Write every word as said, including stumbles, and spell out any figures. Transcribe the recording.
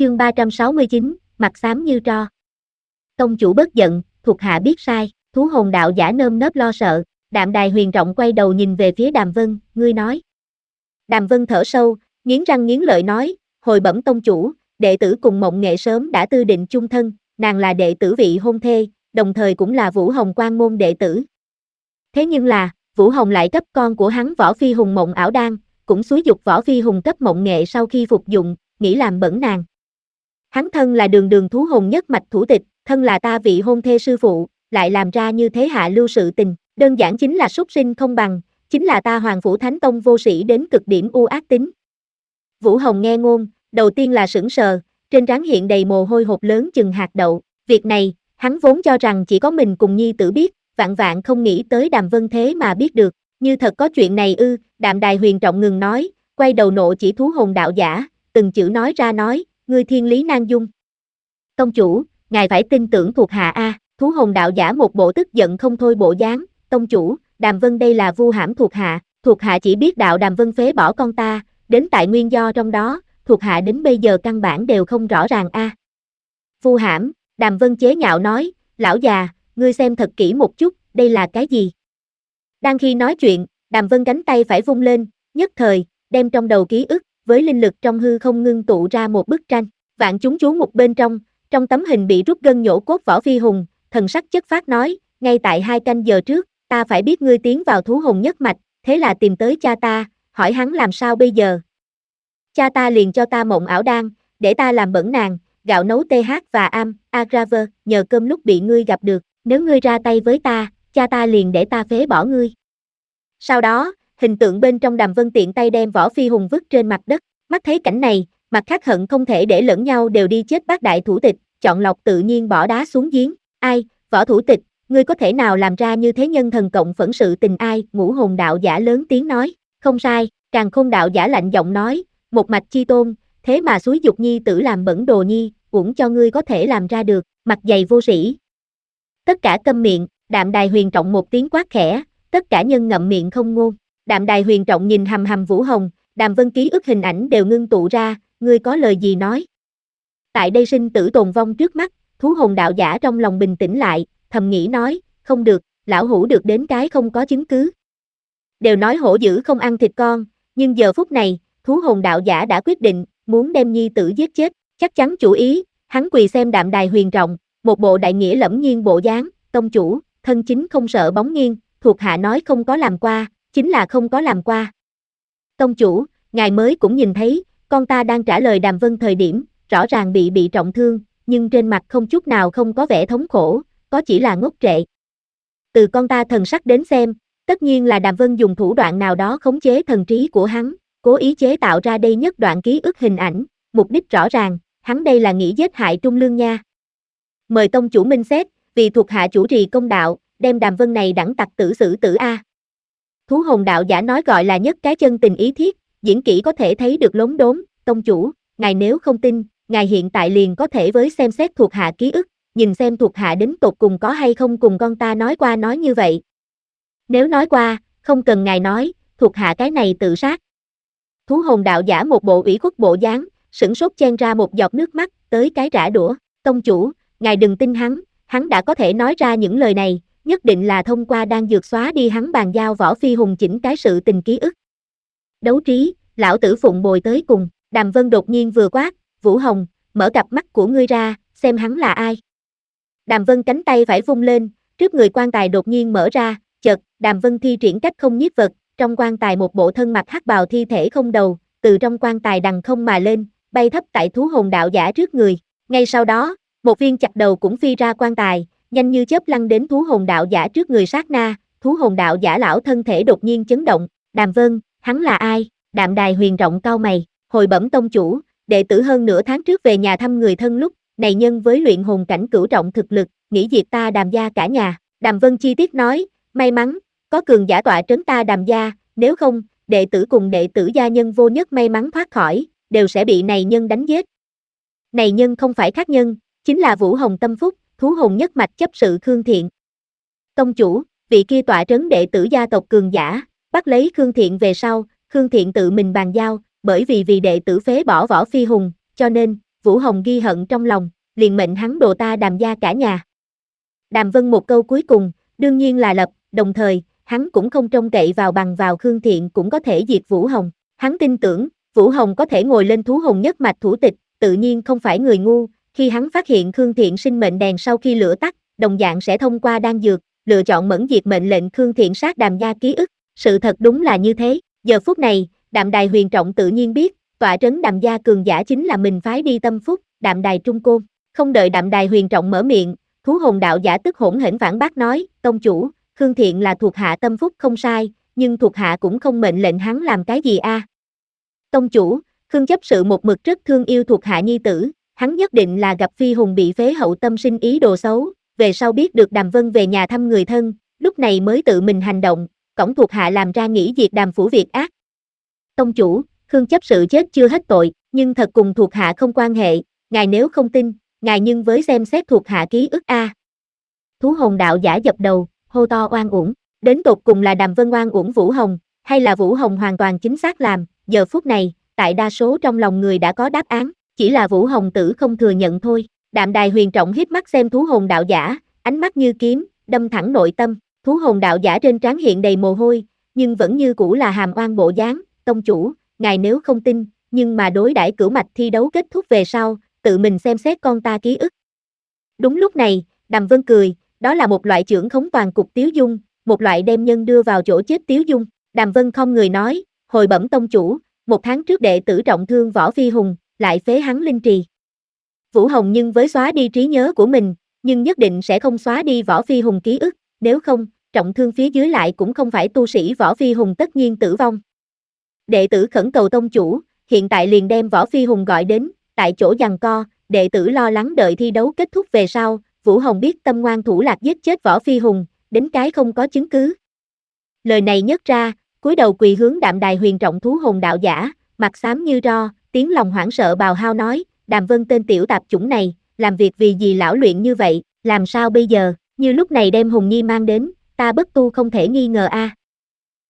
Chương ba trăm sáu mươi chín, mặt xám như tro. Tông chủ bất giận, thuộc hạ biết sai, thú hồn đạo giả nơm nớp lo sợ, Đạm Đài Huyền Trọng quay đầu nhìn về phía Đàm Vân, ngươi nói. Đàm Vân thở sâu, nghiến răng nghiến lợi nói, hồi bẩm tông chủ, đệ tử cùng Mộng Nghệ sớm đã tư định chung thân, nàng là đệ tử vị hôn thê, đồng thời cũng là Vũ Hồng Quan môn đệ tử. Thế nhưng là, Vũ Hồng lại cấp con của hắn Võ Phi Hùng Mộng Ảo Đan, cũng xúi dục Võ Phi Hùng cấp Mộng Nghệ sau khi phục dụng, nghĩ làm bẩn nàng. Hắn thân là đường đường thú hồn nhất mạch thủ tịch, thân là ta vị hôn thê sư phụ, lại làm ra như thế hạ lưu sự tình, đơn giản chính là súc sinh không bằng, chính là ta Hoàng Phủ Thánh Tông vô sĩ đến cực điểm u ác tính. Vũ Hồng nghe ngôn, đầu tiên là sững sờ, trên trán hiện đầy mồ hôi hột lớn chừng hạt đậu, việc này, hắn vốn cho rằng chỉ có mình cùng nhi tử biết, vạn vạn không nghĩ tới Đàm Vân thế mà biết được, như thật có chuyện này ư, Đạm Đài Huyền Trọng ngừng nói, quay đầu nộ chỉ thú hồn đạo giả, từng chữ nói ra nói, ngươi thiên lý nan dung. Tông chủ, ngài phải tin tưởng thuộc hạ a, thú hồn đạo giả một bộ tức giận không thôi bộ dáng, tông chủ, Đàm Vân đây là vu hãm thuộc hạ, thuộc hạ chỉ biết đạo Đàm Vân phế bỏ con ta, đến tại nguyên do trong đó, thuộc hạ đến bây giờ căn bản đều không rõ ràng a. Vu hãm, Đàm Vân chế nhạo nói, lão già, ngươi xem thật kỹ một chút, đây là cái gì? Đang khi nói chuyện, Đàm Vân cánh tay phải vung lên, nhất thời, đem trong đầu ký ức, với linh lực trong hư không ngưng tụ ra một bức tranh, vạn chúng chú mục bên trong, trong tấm hình bị rút gân nhổ cốt Võ Phi Hùng, thần sắc chất phát nói, ngay tại hai canh giờ trước, ta phải biết ngươi tiến vào thú hồn nhất mạch, thế là tìm tới cha ta, hỏi hắn làm sao bây giờ. Cha ta liền cho ta Mộng Ảo Đan, để ta làm bẩn nàng, gạo nấu tê hát và am, agraver, nhờ cơm lúc bị ngươi gặp được, nếu ngươi ra tay với ta, cha ta liền để ta phế bỏ ngươi. Sau đó, hình tượng bên trong Đàm Vân tiện tay đem Võ Phi Hùng vứt trên mặt đất, mắt thấy cảnh này, mặt khác hận không thể để lẫn nhau đều đi chết bát đại thủ tịch, chọn lọc tự nhiên bỏ đá xuống giếng, ai, Võ thủ tịch, ngươi có thể nào làm ra như thế nhân thần cộng phẫn sự tình ai, Ngũ Hồn đạo giả lớn tiếng nói, không sai, Càn Khôn đạo giả lạnh giọng nói, một mạch chi tôn, thế mà xúi dục nhi tử làm bẩn đồ nhi, uổng cho ngươi có thể làm ra được, mặt dày vô sĩ. Tất cả câm miệng, Đạm Đài Huyền Trọng một tiếng quát khẽ, tất cả nhân ngậm miệng không ngôn. Đạm Đài Huyền Trọng nhìn hầm hầm Vũ Hồng, Đàm Vân ký ức hình ảnh đều ngưng tụ ra, ngươi có lời gì nói. Tại đây sinh tử tồn vong trước mắt, thú hồn đạo giả trong lòng bình tĩnh lại, thầm nghĩ nói, không được, lão hủ được đến cái không có chứng cứ. Đều nói hổ dữ không ăn thịt con, nhưng giờ phút này, thú hồn đạo giả đã quyết định, muốn đem nhi tử giết chết, chắc chắn chủ ý, hắn quỳ xem Đạm Đài Huyền Trọng, một bộ đại nghĩa lẫm nhiên bộ dáng, tông chủ, thân chính không sợ bóng nghiêng, thuộc hạ nói không có làm qua, chính là không có làm qua. Tông chủ, ngài mới cũng nhìn thấy, con ta đang trả lời Đàm Vân thời điểm, rõ ràng bị bị trọng thương, nhưng trên mặt không chút nào không có vẻ thống khổ, có chỉ là ngốc trệ. Từ con ta thần sắc đến xem, tất nhiên là Đàm Vân dùng thủ đoạn nào đó khống chế thần trí của hắn, cố ý chế tạo ra đây nhất đoạn ký ức hình ảnh, mục đích rõ ràng, hắn đây là nghĩ giết hại Trung Lương nha. Mời tông chủ minh xét, vì thuộc hạ chủ trì công đạo, đem Đàm Vân này đẳng tặc tử xử tử a. Thú hồn đạo giả nói gọi là nhất cái chân tình ý thiết, diễn kỹ có thể thấy được lốm đốm, tông chủ, ngài nếu không tin, ngài hiện tại liền có thể với xem xét thuộc hạ ký ức, nhìn xem thuộc hạ đến tột cùng có hay không cùng con ta nói qua nói như vậy. Nếu nói qua, không cần ngài nói, thuộc hạ cái này tự sát. Thú hồn đạo giả một bộ ủy khuất bộ dáng, sửng sốt chen ra một giọt nước mắt, tới cái trả đũa, tông chủ, ngài đừng tin hắn, hắn đã có thể nói ra những lời này, nhất định là thông qua đang dược xóa đi hắn bàn giao Võ Phi Hùng chỉnh cái sự tình ký ức. Đấu trí, lão tử phụng bồi tới cùng, Đàm Vân đột nhiên vừa quát, Vũ Hồng, mở cặp mắt của ngươi ra, xem hắn là ai. Đàm Vân cánh tay phải vung lên, trước người quan tài đột nhiên mở ra, chợt, Đàm Vân thi triển cách không nhiếp vật, trong quan tài một bộ thân mặt hắc bào thi thể không đầu, từ trong quan tài đằng không mà lên, bay thấp tại thú hồn đạo giả trước người. Ngay sau đó, một viên chặt đầu cũng phi ra quan tài, nhanh như chớp lăn đến thú hồn đạo giả trước người sát na, thú hồn đạo giả lão thân thể đột nhiên chấn động, Đàm Vân, hắn là ai? Đạm Đài Huyền Trọng cau mày, hồi bẩm tông chủ, đệ tử hơn nửa tháng trước về nhà thăm người thân lúc, này nhân với luyện hồn cảnh cửu trọng thực lực, nghĩ diệt ta Đàm gia cả nhà, Đàm Vân chi tiết nói, may mắn, có cường giả tọa trấn ta Đàm gia, nếu không, đệ tử cùng đệ tử gia nhân vô nhất may mắn thoát khỏi, đều sẽ bị này nhân đánh giết. Này nhân không phải khác nhân, chính là Vũ Hồng Tâm Phúc, thú hồn nhất mạch chấp sự Khương Thiện. Tông chủ, vị kia tọa trấn đệ tử gia tộc cường giả, bắt lấy Khương Thiện về sau, Khương Thiện tự mình bàn giao, bởi vì vì đệ tử phế bỏ Võ Phi Hùng, cho nên, Vũ Hồng ghi hận trong lòng, liền mệnh hắn đồ ta Đàm gia cả nhà. Đàm Vân một câu cuối cùng, đương nhiên là lập, đồng thời, hắn cũng không trông cậy vào bằng vào Khương Thiện cũng có thể diệt Vũ Hồng. Hắn tin tưởng, Vũ Hồng có thể ngồi lên thú hồn nhất mạch thủ tịch, tự nhiên không phải người ngu, khi hắn phát hiện Khương Thiện sinh mệnh đèn sau khi lửa tắt, đồng dạng sẽ thông qua đan dược, lựa chọn mẫn diệt mệnh lệnh Khương Thiện sát Đàm gia ký ức. Sự thật đúng là như thế, giờ phút này, Đạm Đài Huyền Trọng tự nhiên biết, tọa trấn Đàm gia cường giả chính là mình phái đi Tâm Phúc, Đạm Đài Trung Côn. Không đợi Đạm Đài Huyền Trọng mở miệng, thú hồn đạo giả tức hỗn hển phản bác nói, tông chủ, Khương Thiện là thuộc hạ Tâm Phúc không sai, nhưng thuộc hạ cũng không mệnh lệnh hắn làm cái gì a. À. Tông chủ, Khương chấp sự một mực rất thương yêu thuộc hạ nhi tử, hắn nhất định là gặp Phi Hùng bị phế hậu tâm sinh ý đồ xấu, về sau biết được Đàm Vân về nhà thăm người thân, lúc này mới tự mình hành động, cõng thuộc hạ làm ra nghĩ diệt Đàm phủ việc ác. Tông chủ, Khương chấp sự chết chưa hết tội, nhưng thật cùng thuộc hạ không quan hệ, ngài nếu không tin, ngài nhưng với xem xét thuộc hạ ký ức a. À. Thú hồn đạo giả dập đầu, hô to oan uổng, đến tột cùng là Đàm Vân oan uổng Vũ Hồng, hay là Vũ Hồng hoàn toàn chính xác làm, giờ phút này, tại đa số trong lòng người đã có đáp án, chỉ là Vũ Hồng tử không thừa nhận thôi. Đạm Đài Huyền Trọng híp mắt xem thú hồn đạo giả, ánh mắt như kiếm, đâm thẳng nội tâm, thú hồn đạo giả trên trán hiện đầy mồ hôi, nhưng vẫn như cũ là hàm oan bộ dáng, tông chủ, ngài nếu không tin, nhưng mà đối đãi cửu mạch thi đấu kết thúc về sau, tự mình xem xét con ta ký ức. Đúng lúc này, Đàm Vân cười, đó là một loại trưởng khống toàn cục tiếu dung, một loại đem nhân đưa vào chỗ chết tiếu dung. Đàm Vân không người nói, hồi bẩm tông chủ, một tháng trước đệ tử trọng thương Võ Phi Hùng, lại phế hắn linh trì. Vũ Hồng nhưng với xóa đi trí nhớ của mình, nhưng nhất định sẽ không xóa đi Võ Phi Hùng ký ức, nếu không, trọng thương phía dưới lại cũng không phải tu sĩ Võ Phi Hùng tất nhiên tử vong. Đệ tử khẩn cầu tông chủ, hiện tại liền đem Võ Phi Hùng gọi đến, tại chỗ giằng co, đệ tử lo lắng đợi thi đấu kết thúc về sau, Vũ Hồng biết tâm ngoan thủ lạc giết chết Võ Phi Hùng, đến cái không có chứng cứ. Lời này nhất ra, cúi đầu quỳ hướng Đạm Đài Huyền Trọng thú hồn đạo giả, mặt xám như ro, tiếng lòng hoảng sợ bào hao nói, Đàm Vân tên tiểu tạp chủng này, làm việc vì gì lão luyện như vậy, làm sao bây giờ, như lúc này đem Hùng Nhi mang đến, ta bất tu không thể nghi ngờ a. À.